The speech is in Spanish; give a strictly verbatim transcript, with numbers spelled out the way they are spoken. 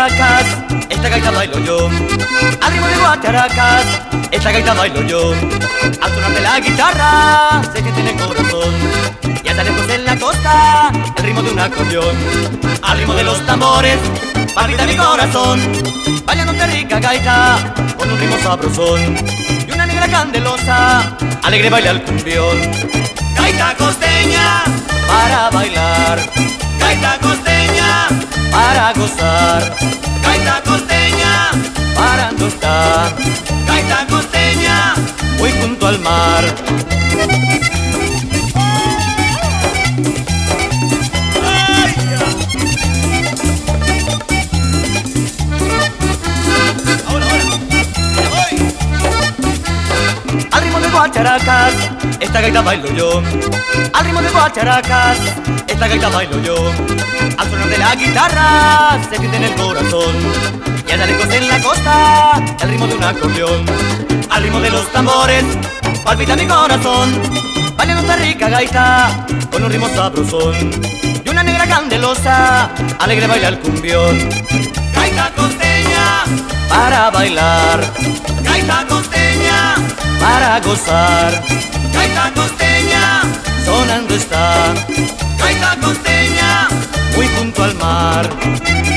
guacharacas, esta gaita bailo yo. Al ritmo de guacharacas, esta gaita bailo yo. Al sonar de la guitarra, se siente en el corazón. Y hasta lejos en la costa, el ritmo de un acordeón. Al ritmo de los tambores, palpita mi corazón. Bailando esta rica gaita, con un ritmo sabrosón. Y una negra candelosa, alegre baila el cumbión. Gaita costeña, para bailar. Gaita costeña, para gozar. Gaita costeña, parando está. Gaita costeña, muy junto al mar. Al ritmo de guacharacas, esta gaita bailo yo. Al ritmo de guacharacas, esta gaita bailo yo. Al sonar de la guitarra, se siente en el corazón. Y allá lejos en la costa, el ritmo de un acordeón. Al ritmo de los tambores, palpita mi corazón. Bailando esta rica gaita, con un ritmo sabrosón. Y una negra candelosa, alegre baila el cumbión. Gaita costeña, para bailar. Gaita costeña, para gozar. Gaita costeña, sonando está. Gaita costeña, muy junto al mar.